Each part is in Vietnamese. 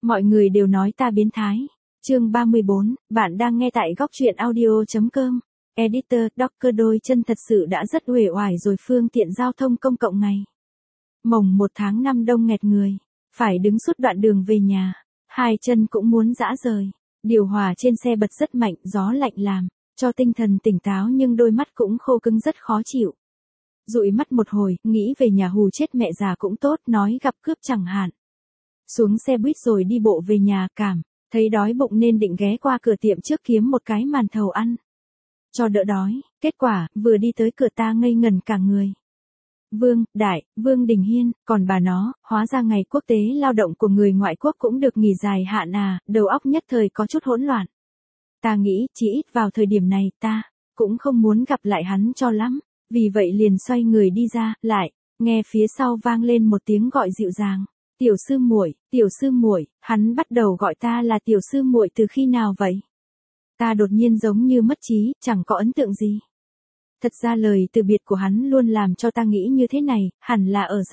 Mọi người đều nói ta biến thái. Chương 34, bạn đang nghe tại góc truyện audio.com. Editor, Docker đôi chân thật sự đã rất uể oải rồi, phương tiện giao thông công cộng ngày mồng 1 tháng 5 đông nghẹt người, phải đứng suốt đoạn đường về nhà, hai chân cũng muốn rã rời. Điều hòa trên xe bật rất mạnh, gió lạnh làm cho tinh thần tỉnh táo nhưng đôi mắt cũng khô cứng rất khó chịu. Dụi mắt một hồi, nghĩ về nhà hù chết mẹ già cũng tốt, nói gặp cướp chẳng hạn. Xuống xe buýt rồi đi bộ về nhà, thấy đói bụng nên định ghé qua cửa tiệm trước kiếm một cái màn thầu ăn cho đỡ đói. Kết quả, vừa đi tới cửa ta ngây ngẩn cả người. Vương Đình Hiên, còn bà nó, hóa ra ngày quốc tế lao động của người ngoại quốc cũng được nghỉ dài hạn à, đầu óc nhất thời có chút hỗn loạn. Ta nghĩ, chỉ ít vào thời điểm này, ta cũng không muốn gặp lại hắn cho lắm, vì vậy liền xoay người đi ra, lại nghe phía sau vang lên một tiếng gọi dịu dàng. Tiểu sư muội, hắn bắt đầu gọi ta là tiểu sư muội từ khi nào vậy? Ta đột nhiên giống như mất trí, chẳng có ấn tượng gì. Thật ra lời từ biệt của hắn luôn làm cho ta nghĩ như thế này, hẳn là ở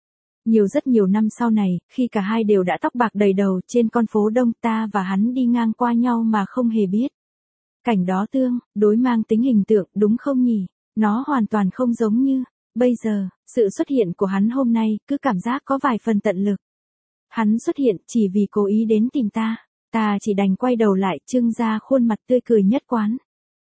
rất nhiều năm sau này, khi cả hai đều đã tóc bạc đầy đầu, trên con phố đông, ta và hắn đi ngang qua nhau mà không hề biết. Cảnh đó tương đối mang tính hình tượng, đúng không nhỉ? Nó hoàn toàn không giống như bây giờ. Sự xuất hiện của hắn hôm nay cứ cảm giác có vài phần tận lực. Hắn xuất hiện chỉ vì cố ý đến tìm ta. Ta chỉ đành quay đầu lại, trưng ra khuôn mặt tươi cười nhất quán.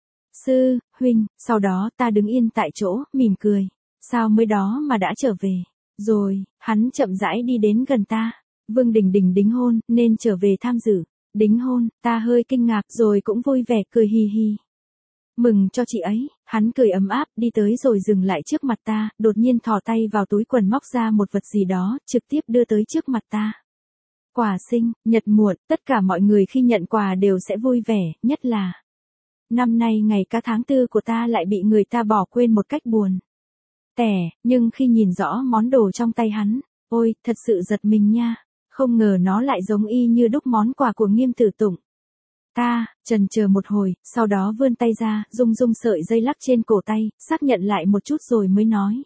Sư huynh, sau đó ta đứng yên tại chỗ, mỉm cười. Sao mới đó mà đã trở về? Rồi, hắn chậm rãi đi đến gần ta. Vương Đình Đình đính hôn, nên trở về tham dự. Đính hôn, ta hơi kinh ngạc rồi cũng vui vẻ cười hì hì. Mừng cho chị ấy, hắn cười ấm áp, đi tới rồi dừng lại trước mặt ta, đột nhiên thò tay vào túi quần móc ra một vật gì đó, trực tiếp đưa tới trước mặt ta. Quà sinh nhật muộn, tất cả mọi người khi nhận quà đều sẽ vui vẻ, nhất là năm nay ngày cả tháng 4 của ta lại bị người ta bỏ quên một cách buồn tẻ, nhưng khi nhìn rõ món đồ trong tay hắn, ôi, thật sự giật mình nha, không ngờ nó lại giống y như đúc món quà của Nghiêm Tử Tụng. Ta chần chờ một hồi, sau đó vươn tay ra, rung sợi dây lắc trên cổ tay, xác nhận lại một chút rồi mới nói.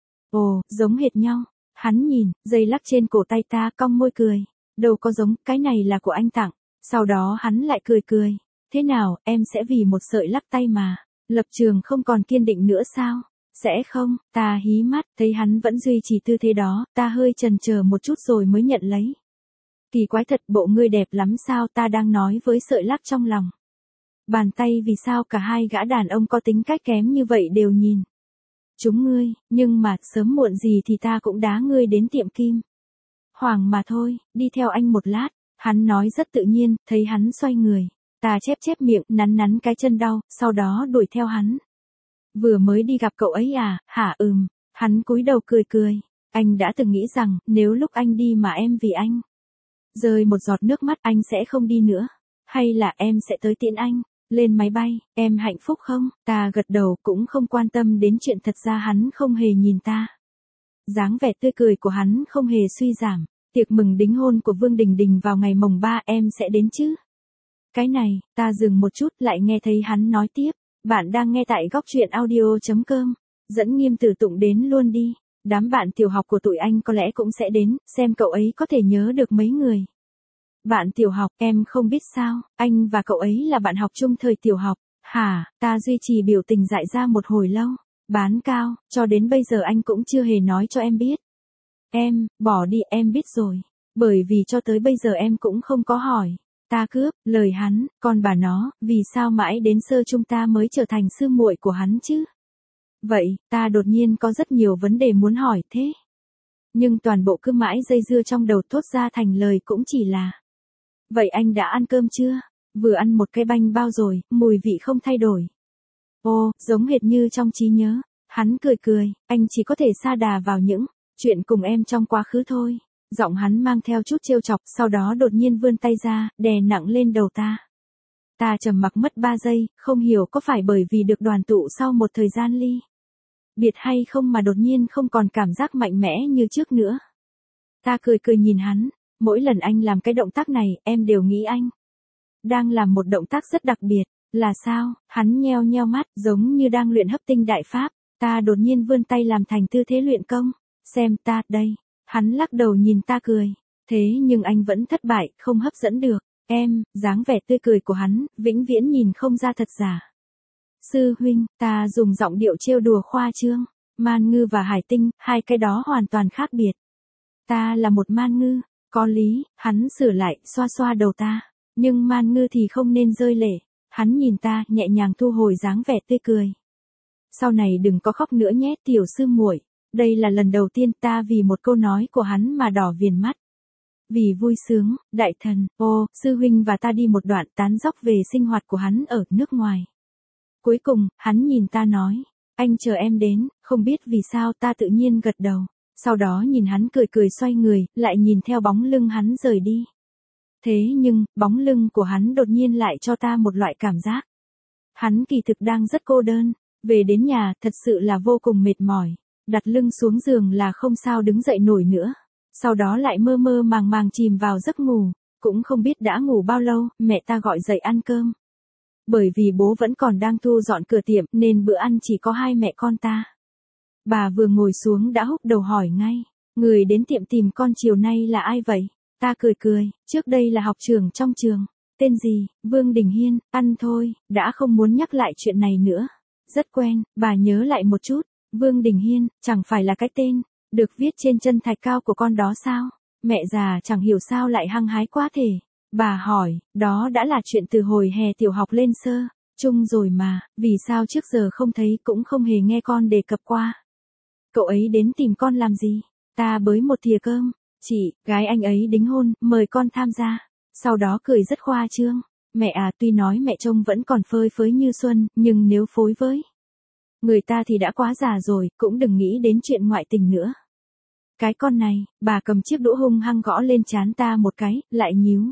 Ồ, giống hệt nhau. Hắn nhìn dây lắc trên cổ tay ta, cong môi cười. Đâu có giống, cái này là của anh tặng. Sau đó hắn lại cười. Thế nào, em sẽ vì một sợi lắc tay mà lập trường không còn kiên định nữa sao? Sẽ không. Ta hí mắt, thấy hắn vẫn duy trì tư thế đó, ta hơi chần chờ một chút rồi mới nhận lấy. Kỳ quái thật, bộ ngươi đẹp lắm sao, ta đang nói với sợi lắc trong lòng. Bàn tay vì sao cả hai gã đàn ông có tính cách kém như vậy đều nhìn chúng ngươi, nhưng mà sớm muộn gì thì ta cũng đá ngươi đến tiệm kim hoàng mà thôi, đi theo anh một lát. Hắn nói rất tự nhiên, thấy hắn xoay người, ta chép miệng, nắn cái chân đau, sau đó đuổi theo hắn. Vừa mới đi gặp cậu ấy à, hả? Hắn cúi đầu cười. Anh đã từng nghĩ rằng, nếu lúc anh đi mà em vì anh rơi một giọt nước mắt, anh sẽ không đi nữa. Hay là em sẽ tới tiễn anh lên máy bay, em hạnh phúc không? Ta gật đầu, cũng không quan tâm đến chuyện thật ra hắn không hề nhìn ta. Dáng vẻ tươi cười của hắn không hề suy giảm. Tiệc mừng đính hôn của Vương Đình Đình vào ngày mồng 3, em sẽ đến chứ? Cái này, ta dừng một chút, lại nghe thấy hắn nói tiếp. Bạn đang nghe tại góc truyện audio.com. Dẫn Nghiêm Tử Tụng đến luôn đi. Đám bạn tiểu học của tụi anh có lẽ cũng sẽ đến, xem cậu ấy có thể nhớ được mấy người. Bạn tiểu học, em không biết sao, anh và cậu ấy là bạn học chung thời tiểu học. Hả? Ta duy trì biểu tình dại ra một hồi lâu. Bán cao, cho đến bây giờ anh cũng chưa hề nói cho em biết. Em, bỏ đi, em biết rồi. Bởi vì cho tới bây giờ em cũng không có hỏi. Ta cướp lời hắn, còn bà nó, vì sao mãi đến sơ chung ta mới trở thành sư muội của hắn chứ? Vậy, ta đột nhiên có rất nhiều vấn đề muốn hỏi thế. Nhưng toàn bộ cứ mãi dây dưa trong đầu, thốt ra thành lời cũng chỉ là. Vậy anh đã ăn cơm chưa? Vừa ăn một cái bánh bao rồi, mùi vị không thay đổi. Ô, giống hệt như trong trí nhớ. Hắn cười, anh chỉ có thể sa đà vào những chuyện cùng em trong quá khứ thôi. Giọng hắn mang theo chút trêu chọc, sau đó đột nhiên vươn tay ra, đè nặng lên đầu ta. Ta trầm mặc mất 3 giây, không hiểu có phải bởi vì được đoàn tụ sau một thời gian ly biệt hay không mà đột nhiên không còn cảm giác mạnh mẽ như trước nữa. Ta cười nhìn hắn, mỗi lần anh làm cái động tác này, em đều nghĩ anh đang làm một động tác rất đặc biệt. Là sao? Hắn nheo mắt, giống như đang luyện hấp tinh đại pháp. Ta đột nhiên vươn tay làm thành tư thế luyện công. Xem ta, đây. Hắn lắc đầu nhìn ta cười. Thế nhưng anh vẫn thất bại, không hấp dẫn được. Em, dáng vẻ tươi cười của hắn, vĩnh viễn nhìn không ra thật giả. Sư huynh, ta dùng giọng điệu trêu đùa khoa trương. Man ngư và hải tinh, hai cái đó hoàn toàn khác biệt. Ta là một man ngư, có lý, hắn sửa lại, xoa xoa đầu ta. Nhưng man ngư thì không nên rơi lệ. Hắn nhìn ta, nhẹ nhàng thu hồi dáng vẻ tươi cười. Sau này đừng có khóc nữa nhé tiểu sư muội. Đây là lần đầu tiên ta vì một câu nói của hắn mà đỏ viền mắt. Vì vui sướng, đại thần, sư huynh và ta đi một đoạn tán dóc về sinh hoạt của hắn ở nước ngoài. Cuối cùng, hắn nhìn ta nói, anh chờ em đến, không biết vì sao ta tự nhiên gật đầu. Sau đó nhìn hắn cười cười xoay người, lại nhìn theo bóng lưng hắn rời đi. Thế nhưng, bóng lưng của hắn đột nhiên lại cho ta một loại cảm giác. Hắn kỳ thực đang rất cô đơn, về đến nhà thật sự là vô cùng mệt mỏi, đặt lưng xuống giường là không sao đứng dậy nổi nữa. Sau đó lại mơ mơ màng màng chìm vào giấc ngủ, cũng không biết đã ngủ bao lâu, mẹ ta gọi dậy ăn cơm. Bởi vì bố vẫn còn đang thu dọn cửa tiệm nên bữa ăn chỉ có hai mẹ con ta. Bà vừa ngồi xuống đã húc đầu hỏi ngay, người đến tiệm tìm con chiều nay là ai vậy? Ta cười cười, trước đây là học trưởng trong trường. Tên gì? Vương Đình Hiên, ăn thôi, đã không muốn nhắc lại chuyện này nữa. Rất quen, bà nhớ lại một chút, Vương Đình Hiên, chẳng phải là cái tên, được viết trên chân thạch cao của con đó sao? Mẹ già chẳng hiểu sao lại hăng hái quá thể. Bà hỏi, đó đã là chuyện từ hồi hè tiểu học lên sơ, chung rồi mà, vì sao trước giờ không thấy cũng không hề nghe con đề cập qua. Cậu ấy đến tìm con làm gì? Ta bới một thìa cơm, chị, gái anh ấy đính hôn, mời con tham gia. Sau đó cười rất khoa trương. Mẹ à, tuy nói mẹ trông vẫn còn phơi phới như xuân, nhưng nếu phối với người ta thì đã quá già rồi, cũng đừng nghĩ đến chuyện ngoại tình nữa. Cái con này, bà cầm chiếc đũa hung hăng gõ lên trán ta một cái, lại nhíu.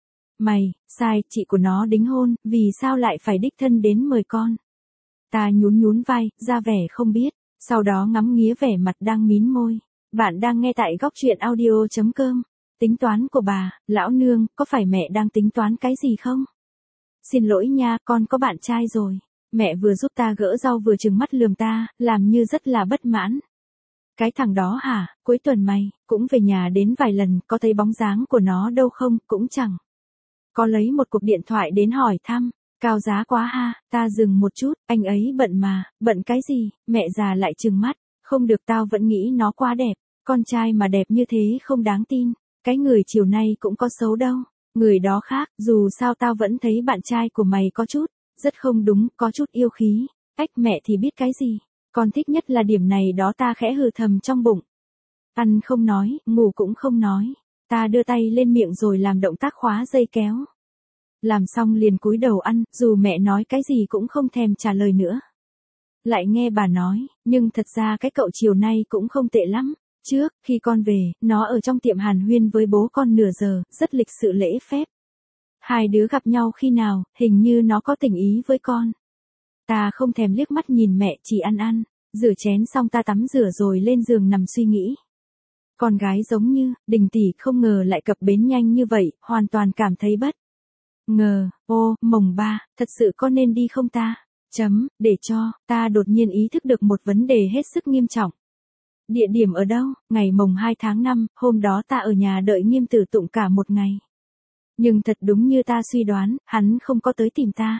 Mày, sai, chị của nó đính hôn, vì sao lại phải đích thân đến mời con? Ta nhún nhún vai, ra vẻ không biết, sau đó ngắm nghía vẻ mặt đang mím môi. Bạn đang nghe tại góc truyện audio.com. Tính toán của bà, lão nương, có phải mẹ đang tính toán cái gì không? Xin lỗi nha, con có bạn trai rồi. Mẹ vừa giúp ta gỡ rau vừa trừng mắt lườm ta, làm như rất là bất mãn. Cái thằng đó hả, cuối tuần mày, cũng về nhà đến vài lần, có thấy bóng dáng của nó đâu không, cũng chẳng. Có lấy một cuộc điện thoại đến hỏi thăm, cao giá quá ha, ta dừng một chút, anh ấy bận mà, bận cái gì, mẹ già lại trừng mắt, không được tao vẫn nghĩ nó quá đẹp, con trai mà đẹp như thế không đáng tin, cái người chiều nay cũng có xấu đâu, người đó khác, dù sao tao vẫn thấy bạn trai của mày có chút, rất không đúng, có chút yêu khí, ách mẹ thì biết cái gì, con thích nhất là điểm này đó ta khẽ hừ thầm trong bụng. Ăn không nói, ngủ cũng không nói. Ta đưa tay lên miệng rồi làm động tác khóa dây kéo. Làm xong liền cúi đầu ăn, dù mẹ nói cái gì cũng không thèm trả lời nữa. Lại nghe bà nói, nhưng thật ra cái cậu chiều nay cũng không tệ lắm. Trước, khi con về, nó ở trong tiệm hàn huyên với bố con nửa giờ, rất lịch sự lễ phép. Hai đứa gặp nhau khi nào, hình như nó có tình ý với con. Ta không thèm liếc mắt nhìn mẹ, chỉ ăn. Rửa chén xong ta tắm rửa rồi lên giường nằm suy nghĩ. Con gái giống như, Đình tỷ không ngờ lại cập bến nhanh như vậy, hoàn toàn cảm thấy bất ngờ. Mồng 3, thật sự có nên đi không ta? Để cho, ta đột nhiên ý thức được một vấn đề hết sức nghiêm trọng. Địa điểm ở đâu? Ngày mồng 2 tháng 5, hôm đó ta ở nhà đợi Nghiêm Tử Tụng cả một ngày. Nhưng thật đúng như ta suy đoán, hắn không có tới tìm ta.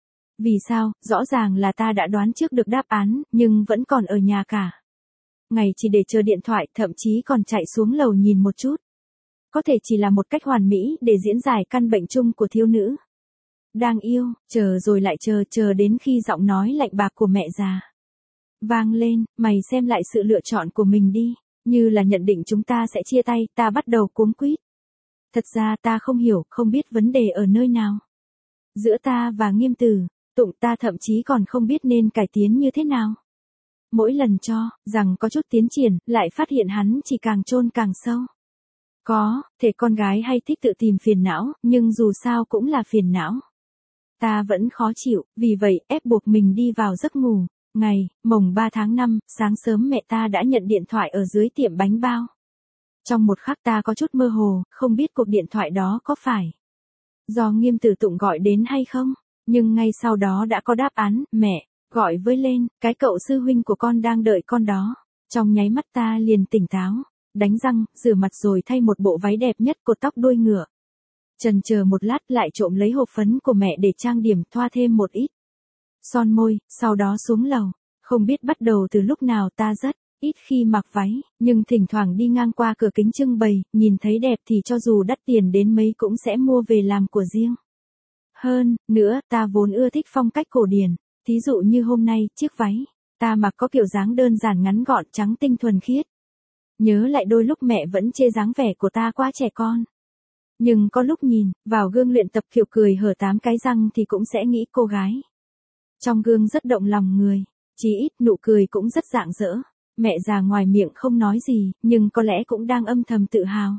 Vì sao? Rõ ràng là ta đã đoán trước được đáp án, nhưng vẫn còn ở nhà cả ngày chỉ để chờ điện thoại, thậm chí còn chạy xuống lầu nhìn một chút. Có thể chỉ là một cách hoàn mỹ để diễn giải căn bệnh chung của thiếu nữ. Đang yêu, chờ rồi lại chờ đến khi giọng nói lạnh bạc của mẹ già vang lên, mày xem lại sự lựa chọn của mình đi, như là nhận định chúng ta sẽ chia tay, ta bắt đầu cuống quýt. Thật ra ta không hiểu, không biết vấn đề ở nơi nào. Giữa ta và Nghiêm Tử Tụng ta thậm chí còn không biết nên cải tiến như thế nào. Mỗi lần cho rằng có chút tiến triển, lại phát hiện hắn chỉ càng chôn càng sâu. Có thể con gái hay thích tự tìm phiền não, nhưng dù sao cũng là phiền não. Ta vẫn khó chịu, vì vậy ép buộc mình đi vào giấc ngủ. Ngày mồng 3 tháng 5, sáng sớm mẹ ta đã nhận điện thoại ở dưới tiệm bánh bao. Trong một khắc ta có chút mơ hồ, không biết cuộc điện thoại đó có phải do Nghiêm Tử Tụng gọi đến hay không, nhưng ngay sau đó đã có đáp án, mẹ, gọi với lên, cái cậu sư huynh của con đang đợi con đó. Trong nháy mắt ta liền tỉnh táo. đánh răng, rửa mặt rồi thay một bộ váy đẹp nhất, cột tóc đuôi ngựa. Chần chờ một lát lại trộm lấy hộp phấn của mẹ để trang điểm, thoa thêm một ít son môi, sau đó xuống lầu. Không biết bắt đầu từ lúc nào ta rất ít khi mặc váy, nhưng thỉnh thoảng đi ngang qua cửa kính trưng bày, nhìn thấy đẹp thì cho dù đắt tiền đến mấy cũng sẽ mua về làm của riêng. Hơn nữa, ta vốn ưa thích phong cách cổ điển, thí dụ như hôm nay, chiếc váy ta mặc có kiểu dáng đơn giản ngắn gọn trắng tinh thuần khiết. Nhớ lại đôi lúc mẹ vẫn chê dáng vẻ của ta quá trẻ con. Nhưng có lúc nhìn vào gương luyện tập kiểu cười hở 8 cái răng thì cũng sẽ nghĩ cô gái trong gương rất động lòng người, chí ít nụ cười cũng rất rạng rỡ. Mẹ già ngoài miệng không nói gì, nhưng có lẽ cũng đang âm thầm tự hào.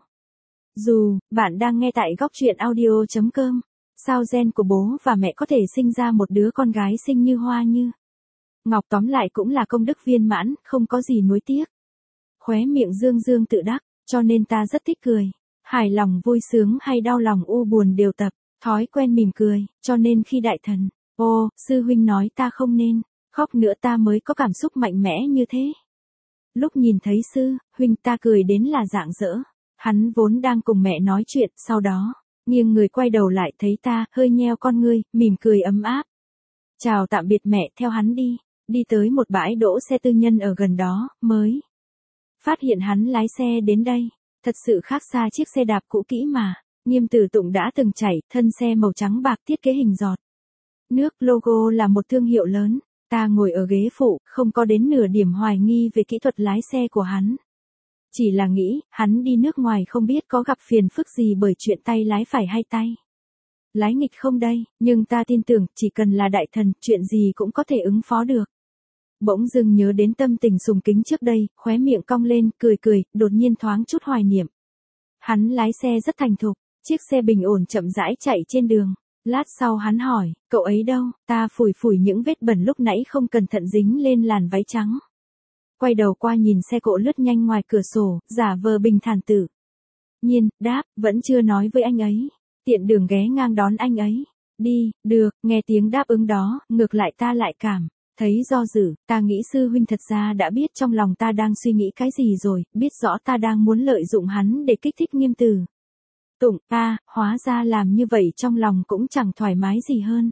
Dù bạn đang nghe tại góc truyện audio.com, sao gen của bố và mẹ có thể sinh ra một đứa con gái xinh như hoa như ngọc, tóm lại cũng là công đức viên mãn, không có gì nuối tiếc. Khóe miệng dương dương tự đắc, cho nên ta rất thích cười. Hài lòng vui sướng hay đau lòng u buồn đều tập thói quen mỉm cười, cho nên khi đại thần, sư huynh nói ta không nên khóc nữa ta mới có cảm xúc mạnh mẽ như thế. Lúc nhìn thấy sư huynh ta cười đến là rạng rỡ. Hắn vốn đang cùng mẹ nói chuyện, sau đó nghiêng người quay đầu lại thấy ta, hơi nheo con ngươi, mỉm cười ấm áp. Chào tạm biệt mẹ, theo hắn đi tới một bãi đỗ xe tư nhân ở gần đó, mới phát hiện hắn lái xe đến đây. Thật sự khác xa chiếc xe đạp cũ kỹ mà Nghiêm Tử Tụng đã từng chạy, thân xe màu trắng bạc thiết kế hình giọt nước, logo là một thương hiệu lớn. Ta ngồi ở ghế phụ, không có đến nửa điểm hoài nghi về kỹ thuật lái xe của hắn. Chỉ là nghĩ, hắn đi nước ngoài không biết có gặp phiền phức gì bởi chuyện tay lái phải hay tay lái nghịch không đây, nhưng ta tin tưởng, chỉ cần là đại thần, chuyện gì cũng có thể ứng phó được. Bỗng dưng nhớ đến tâm tình sùng kính trước đây, khóe miệng cong lên, cười, đột nhiên thoáng chút hoài niệm. Hắn lái xe rất thành thục, chiếc xe bình ổn chậm rãi chạy trên đường. Lát sau hắn hỏi, cậu ấy đâu? Ta phủi những vết bẩn lúc nãy không cẩn thận dính lên làn váy trắng. Quay đầu qua nhìn xe cộ lướt nhanh ngoài cửa sổ, giả vờ bình thản tự nhiên, đáp, vẫn chưa nói với anh ấy. Tiện đường ghé ngang đón anh ấy. Đi, được, nghe tiếng đáp ứng đó, ngược lại ta lại cảm thấy do dự. Ta nghĩ sư huynh thật ra đã biết trong lòng ta đang suy nghĩ cái gì rồi, biết rõ ta đang muốn lợi dụng hắn để kích thích Nghiêm Tử Tụng. Hóa ra làm như vậy trong lòng cũng chẳng thoải mái gì hơn.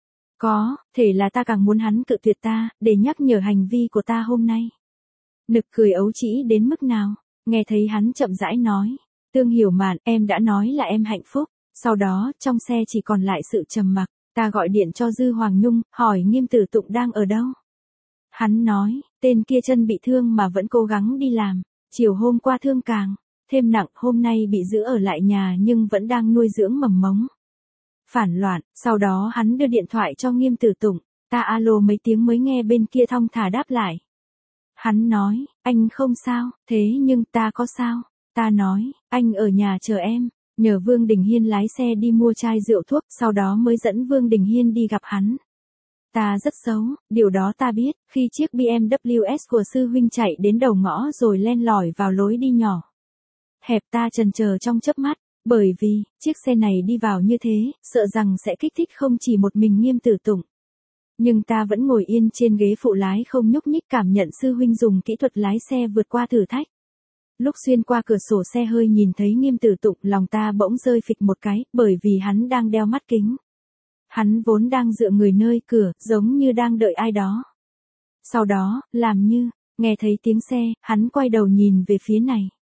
Có thể là ta càng muốn hắn cự tuyệt ta, để nhắc nhở hành vi của ta hôm nay. Nực cười ấu trĩ đến mức nào. Nghe thấy hắn chậm rãi nói, Tương Hiểu Mạn, em đã nói là em hạnh phúc. Sau đó, trong xe chỉ còn lại sự trầm mặc. Ta gọi điện cho Dư Hoàng Nhung, hỏi Nghiêm Tử Tụng đang ở đâu. Hắn nói, tên kia chân bị thương mà vẫn cố gắng đi làm. Chiều hôm qua thương càng thêm nặng, hôm nay bị giữ ở lại nhà nhưng vẫn đang nuôi dưỡng mầm mống phản loạn. Sau đó hắn đưa điện thoại cho Nghiêm Tử Tụng. Ta alo mấy tiếng mới nghe bên kia thong thả đáp lại. Hắn nói, anh không sao, thế nhưng ta có sao. Ta nói, anh ở nhà chờ em. Nhờ Vương Đình Hiên lái xe đi mua chai rượu thuốc, sau đó mới dẫn Vương Đình Hiên đi gặp hắn. Ta rất xấu, điều đó ta biết, khi chiếc BMW S của sư huynh chạy đến đầu ngõ rồi len lỏi vào lối đi nhỏ hẹp, ta chần chờ trong chớp mắt, bởi vì, chiếc xe này đi vào như thế, sợ rằng sẽ kích thích không chỉ một mình Nghiêm Tử Tụng. Nhưng ta vẫn ngồi yên trên ghế phụ lái không nhúc nhích, cảm nhận sư huynh dùng kỹ thuật lái xe vượt qua thử thách. Lúc xuyên qua cửa sổ xe hơi nhìn thấy Nghiêm Tử Tụng, lòng ta bỗng rơi phịch một cái, bởi vì hắn đang đeo mắt kính. Hắn vốn đang dựa người nơi cửa, giống như đang đợi ai đó. Sau đó, làm như nghe thấy tiếng xe, hắn quay đầu nhìn về phía này.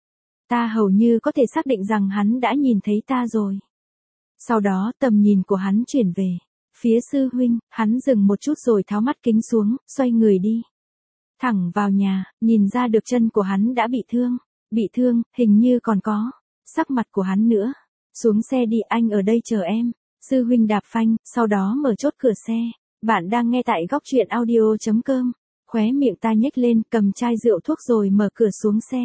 Ta hầu như có thể xác định rằng hắn đã nhìn thấy ta rồi. Sau đó, tầm nhìn của hắn chuyển về phía sư huynh, hắn dừng một chút rồi tháo mắt kính xuống, xoay người đi thẳng vào nhà. Nhìn ra được chân của hắn đã bị thương, hình như còn có sắc mặt của hắn nữa. Xuống xe đi, anh ở đây chờ em. Sư huynh đạp phanh, sau đó mở chốt cửa xe. Bạn đang nghe tại góc truyện audio.com. Khóe miệng ta nhếch lên, cầm chai rượu thuốc rồi mở cửa xuống xe.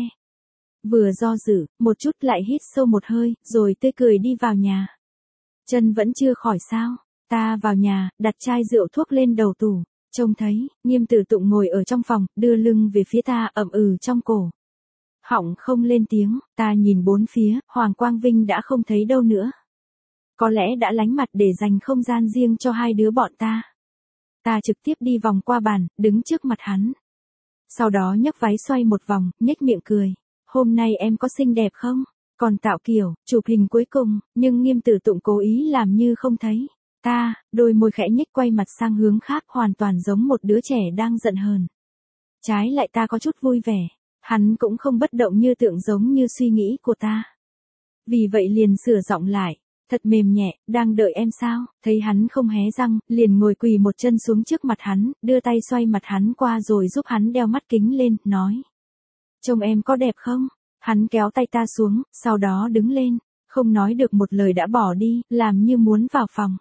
Vừa do dự, một chút lại hít sâu một hơi, rồi tươi cười đi vào nhà. Chân vẫn chưa khỏi sao? Ta vào nhà, đặt chai rượu thuốc lên đầu tủ. Trông thấy, Nghiêm Tử Tụng ngồi ở trong phòng, đưa lưng về phía ta, ậm trong cổ họng không lên tiếng. Ta nhìn bốn phía, Hoàng Quang Vinh đã không thấy đâu nữa. Có lẽ đã lánh mặt để dành không gian riêng cho hai đứa bọn ta. Ta trực tiếp đi vòng qua bàn, đứng trước mặt hắn. Sau đó nhấc váy xoay một vòng, nhếch miệng cười. hôm nay em có xinh đẹp không? Còn tạo kiểu, chụp hình cuối cùng, nhưng Nghiêm Tử Tụng cố ý làm như không thấy. Đôi môi khẽ nhếch quay mặt sang hướng khác hoàn toàn giống một đứa trẻ đang giận hờn. Trái lại ta có chút vui vẻ, hắn cũng không bất động như tượng giống như suy nghĩ của ta. Vì vậy liền sửa giọng lại, thật mềm nhẹ, đang đợi em sao? Thấy hắn không hé răng, liền ngồi quỳ một chân xuống trước mặt hắn, đưa tay xoay mặt hắn qua rồi giúp hắn đeo mắt kính lên, nói. Trông em có đẹp không? Hắn kéo tay ta xuống, sau đó đứng lên, không nói được một lời đã bỏ đi, làm như muốn vào phòng.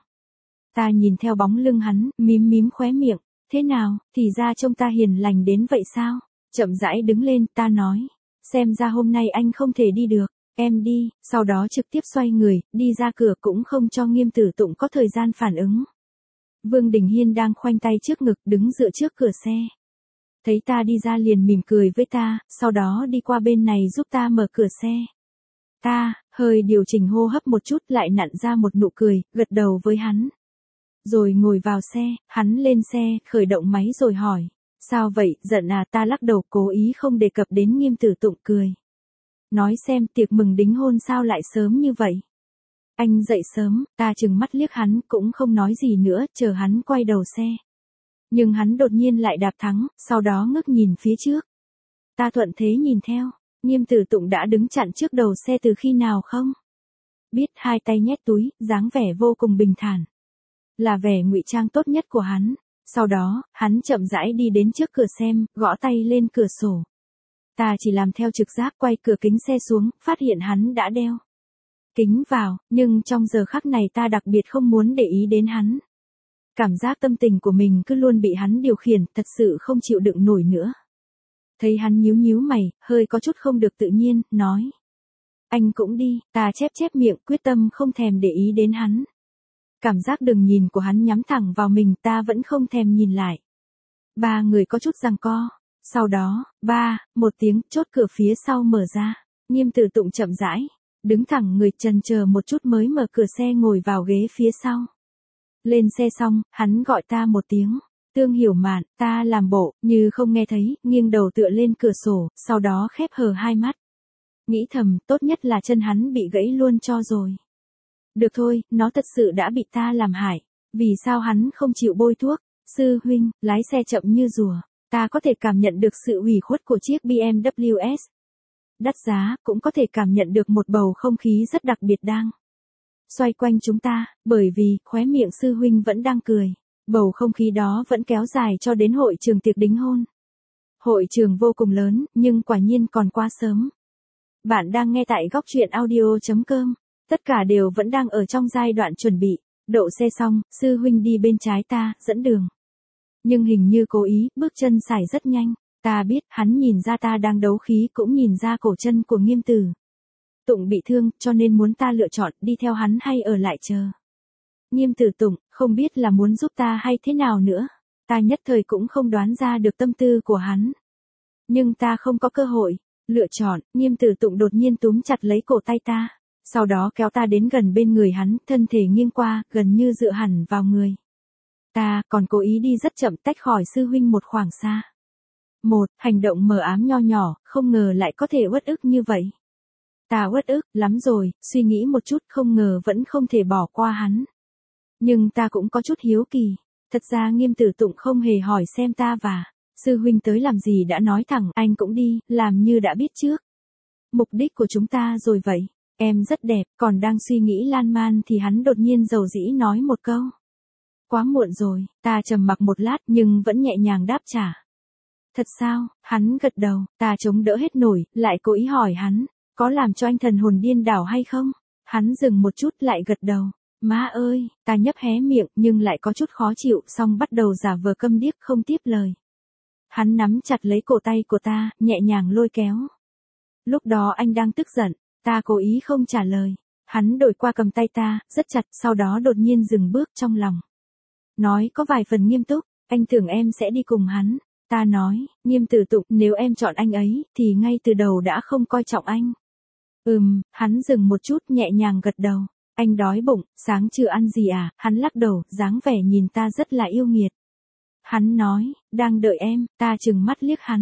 Ta nhìn theo bóng lưng hắn, mím khóe miệng, thế nào, thì ra trông ta hiền lành đến vậy sao? Chậm rãi đứng lên, ta nói, xem ra hôm nay anh không thể đi được, em đi, sau đó trực tiếp xoay người, đi ra cửa cũng không cho Nghiêm Tử Tụng có thời gian phản ứng. Vương Đình Hiên đang khoanh tay trước ngực đứng dựa trước cửa xe. Thấy ta đi ra liền mỉm cười với ta, sau đó đi qua bên này giúp ta mở cửa xe. Ta, hơi điều chỉnh hô hấp một chút lại nặn ra một nụ cười, gật đầu với hắn. Rồi ngồi vào xe, hắn lên xe, khởi động máy rồi hỏi. Sao vậy, giận à? Ta lắc đầu cố ý không đề cập đến Nghiêm Tử Tụng, cười. Nói xem tiệc mừng đính hôn sao lại sớm như vậy? Anh dậy sớm, ta trừng mắt liếc hắn cũng không nói gì nữa, chờ hắn quay đầu xe. Nhưng hắn đột nhiên lại đạp thắng, sau đó ngước nhìn phía trước. Ta thuận thế nhìn theo, Nghiêm Tử Tụng đã đứng chặn trước đầu xe từ khi nào không? Biết, hai tay nhét túi, dáng vẻ vô cùng bình thản. Là vẻ ngụy trang tốt nhất của hắn. Sau đó, hắn chậm rãi đi đến trước cửa xem, gõ tay lên cửa sổ. Ta chỉ làm theo trực giác quay cửa kính xe xuống, phát hiện hắn đã đeo kính vào, nhưng trong giờ khắc này ta đặc biệt không muốn để ý đến hắn. Cảm giác tâm tình của mình cứ luôn bị hắn điều khiển, thật sự không chịu đựng nổi nữa. Thấy hắn nhíu mày, hơi có chút không được tự nhiên, nói. Anh cũng đi, ta chép miệng quyết tâm không thèm để ý đến hắn. Cảm giác đừng nhìn của hắn nhắm thẳng vào mình, ta vẫn không thèm nhìn lại. Ba người có chút giằng co. Sau đó, một tiếng, chốt cửa phía sau mở ra. Nghiêm Tử Tụng chậm rãi, đứng thẳng người chần chờ một chút mới mở cửa xe ngồi vào ghế phía sau. Lên xe xong, hắn gọi ta một tiếng. Tương Hiểu Mạn, ta làm bộ, như không nghe thấy, nghiêng đầu tựa lên cửa sổ, sau đó khép hờ hai mắt. Nghĩ thầm, tốt nhất là chân hắn bị gãy luôn cho rồi. Được thôi, nó thật sự đã bị ta làm hại. Vì sao hắn không chịu bôi thuốc? Sư huynh, lái xe chậm như rùa. Ta có thể cảm nhận được sự ủy khuất của chiếc BMW S. Đắt giá, cũng có thể cảm nhận được một bầu không khí rất đặc biệt đang xoay quanh chúng ta, bởi vì, khóe miệng sư huynh vẫn đang cười. Bầu không khí đó vẫn kéo dài cho đến hội trường tiệc đính hôn. Hội trường vô cùng lớn, nhưng quả nhiên còn quá sớm. Bạn đang nghe tại góc truyện audio.com. Tất cả đều vẫn đang ở trong giai đoạn chuẩn bị. Đậu xe xong, sư huynh đi bên trái ta, dẫn đường. Nhưng hình như cố ý, bước chân sải rất nhanh. Ta biết, hắn nhìn ra ta đang đấu khí cũng nhìn ra cổ chân của Nghiêm Tử Tụng bị thương, cho nên muốn ta lựa chọn đi theo hắn hay ở lại chờ. Nghiêm Tử Tụng, không biết là muốn giúp ta hay thế nào nữa. Ta nhất thời cũng không đoán ra được tâm tư của hắn. Nhưng ta không có cơ hội lựa chọn, Nghiêm Tử Tụng đột nhiên túm chặt lấy cổ tay ta. Sau đó kéo ta đến gần bên người hắn, thân thể nghiêng qua, gần như dựa hẳn vào người. Ta còn cố ý đi rất chậm tách khỏi sư huynh một khoảng xa. Hành động mờ ám nho nhỏ, không ngờ lại có thể uất ức như vậy. Ta uất ức lắm rồi, suy nghĩ một chút không ngờ vẫn không thể bỏ qua hắn. Nhưng ta cũng có chút hiếu kỳ. Thật ra Nghiêm Tử Tụng không hề hỏi xem ta và sư huynh tới làm gì đã nói thẳng anh cũng đi, làm như đã biết trước. Mục đích của chúng ta rồi vậy. Em rất đẹp, còn đang suy nghĩ lan man thì hắn đột nhiên dầu dĩ nói một câu. Quá muộn rồi, ta trầm mặc một lát nhưng vẫn nhẹ nhàng đáp trả. Thật sao? Hắn gật đầu, ta chống đỡ hết nổi, lại cố ý hỏi hắn, có làm cho anh thần hồn điên đảo hay không? Hắn dừng một chút lại gật đầu. Má ơi, ta nhấp hé miệng nhưng lại có chút khó chịu, xong bắt đầu giả vờ câm điếc không tiếp lời. Hắn nắm chặt lấy cổ tay của ta, nhẹ nhàng lôi kéo. Lúc đó anh đang tức giận, ta cố ý không trả lời. Hắn đổi qua cầm tay ta, rất chặt, sau đó đột nhiên dừng bước trong lòng. Nói có vài phần nghiêm túc, anh tưởng em sẽ đi cùng hắn. Ta nói, Nghiêm Tử Tụng, nếu em chọn anh ấy, thì ngay từ đầu đã không coi trọng anh. Hắn dừng một chút nhẹ nhàng gật đầu. Anh đói bụng, sáng chưa ăn gì à? Hắn lắc đầu, dáng vẻ nhìn ta rất là yêu nghiệt. Hắn nói, đang đợi em, ta trừng mắt liếc hắn.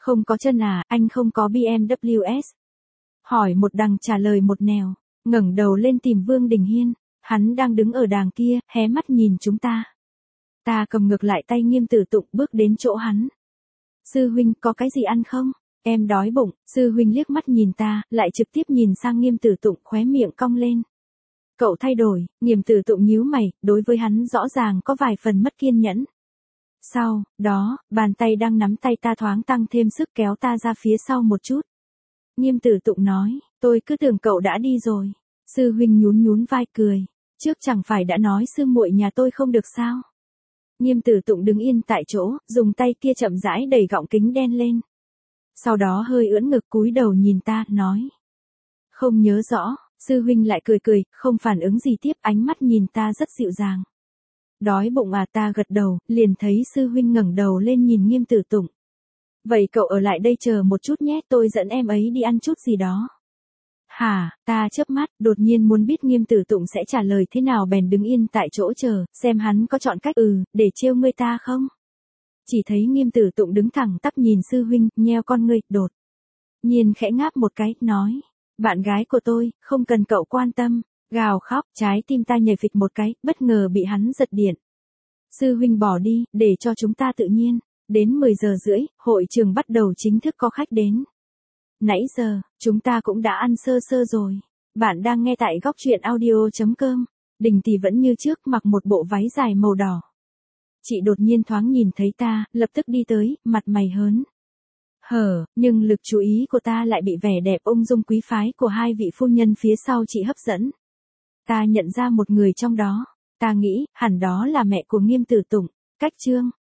Không có chân à, anh không có BMW S. Hỏi một đằng trả lời một nẻo, ngẩng đầu lên tìm Vương Đình Hiên, hắn đang đứng ở đàng kia, hé mắt nhìn chúng ta. Ta cầm ngược lại tay Nghiêm Tử Tụng bước đến chỗ hắn. Sư huynh có cái gì ăn không? Em đói bụng, sư huynh liếc mắt nhìn ta, lại trực tiếp nhìn sang Nghiêm Tử Tụng khóe miệng cong lên. Cậu thay đổi, Nghiêm Tử Tụng nhíu mày, đối với hắn rõ ràng có vài phần mất kiên nhẫn. Sau đó, bàn tay đang nắm tay ta thoáng tăng thêm sức kéo ta ra phía sau một chút. Nghiêm Tử Tụng nói, tôi cứ tưởng cậu đã đi rồi. Sư huynh nhún nhún vai cười, trước chẳng phải đã nói sư muội nhà tôi không được sao. Nghiêm Tử Tụng đứng yên tại chỗ, dùng tay kia chậm rãi đẩy gọng kính đen lên. Sau đó hơi ưỡn ngực cúi đầu nhìn ta, nói. Không nhớ rõ, sư huynh lại cười cười, không phản ứng gì tiếp, ánh mắt nhìn ta rất dịu dàng. Đói bụng à, ta gật đầu, liền thấy sư huynh ngẩng đầu lên nhìn Nghiêm Tử Tụng. Vậy cậu ở lại đây chờ một chút nhé, tôi dẫn em ấy đi ăn chút gì đó. Hả, ta chớp mắt, đột nhiên muốn biết Nghiêm Tử Tụng sẽ trả lời thế nào bèn đứng yên tại chỗ chờ, xem hắn có chọn cách để trêu ngươi ta không. Chỉ thấy Nghiêm Tử Tụng đứng thẳng tắp nhìn sư huynh, nheo con ngươi, đột nhiên khẽ ngáp một cái, nói. Bạn gái của tôi, không cần cậu quan tâm. Gào khóc, trái tim ta nhảy phịch một cái, bất ngờ bị hắn giật điện. Sư huynh bỏ đi, để cho chúng ta tự nhiên. Đến 10 giờ rưỡi, hội trường bắt đầu chính thức có khách đến. Nãy giờ, chúng ta cũng đã ăn sơ sơ rồi. Bạn đang nghe tại góc truyện audio.com. Đình Tỷ vẫn như trước mặc một bộ váy dài màu đỏ. Chị đột nhiên thoáng nhìn thấy ta, lập tức đi tới, mặt mày hớn hở, nhưng lực chú ý của ta lại bị vẻ đẹp ung dung quý phái của hai vị phu nhân phía sau chị hấp dẫn. Ta nhận ra một người trong đó, ta nghĩ, hẳn đó là mẹ của Nghiêm Tử Tụng, Cách Trương.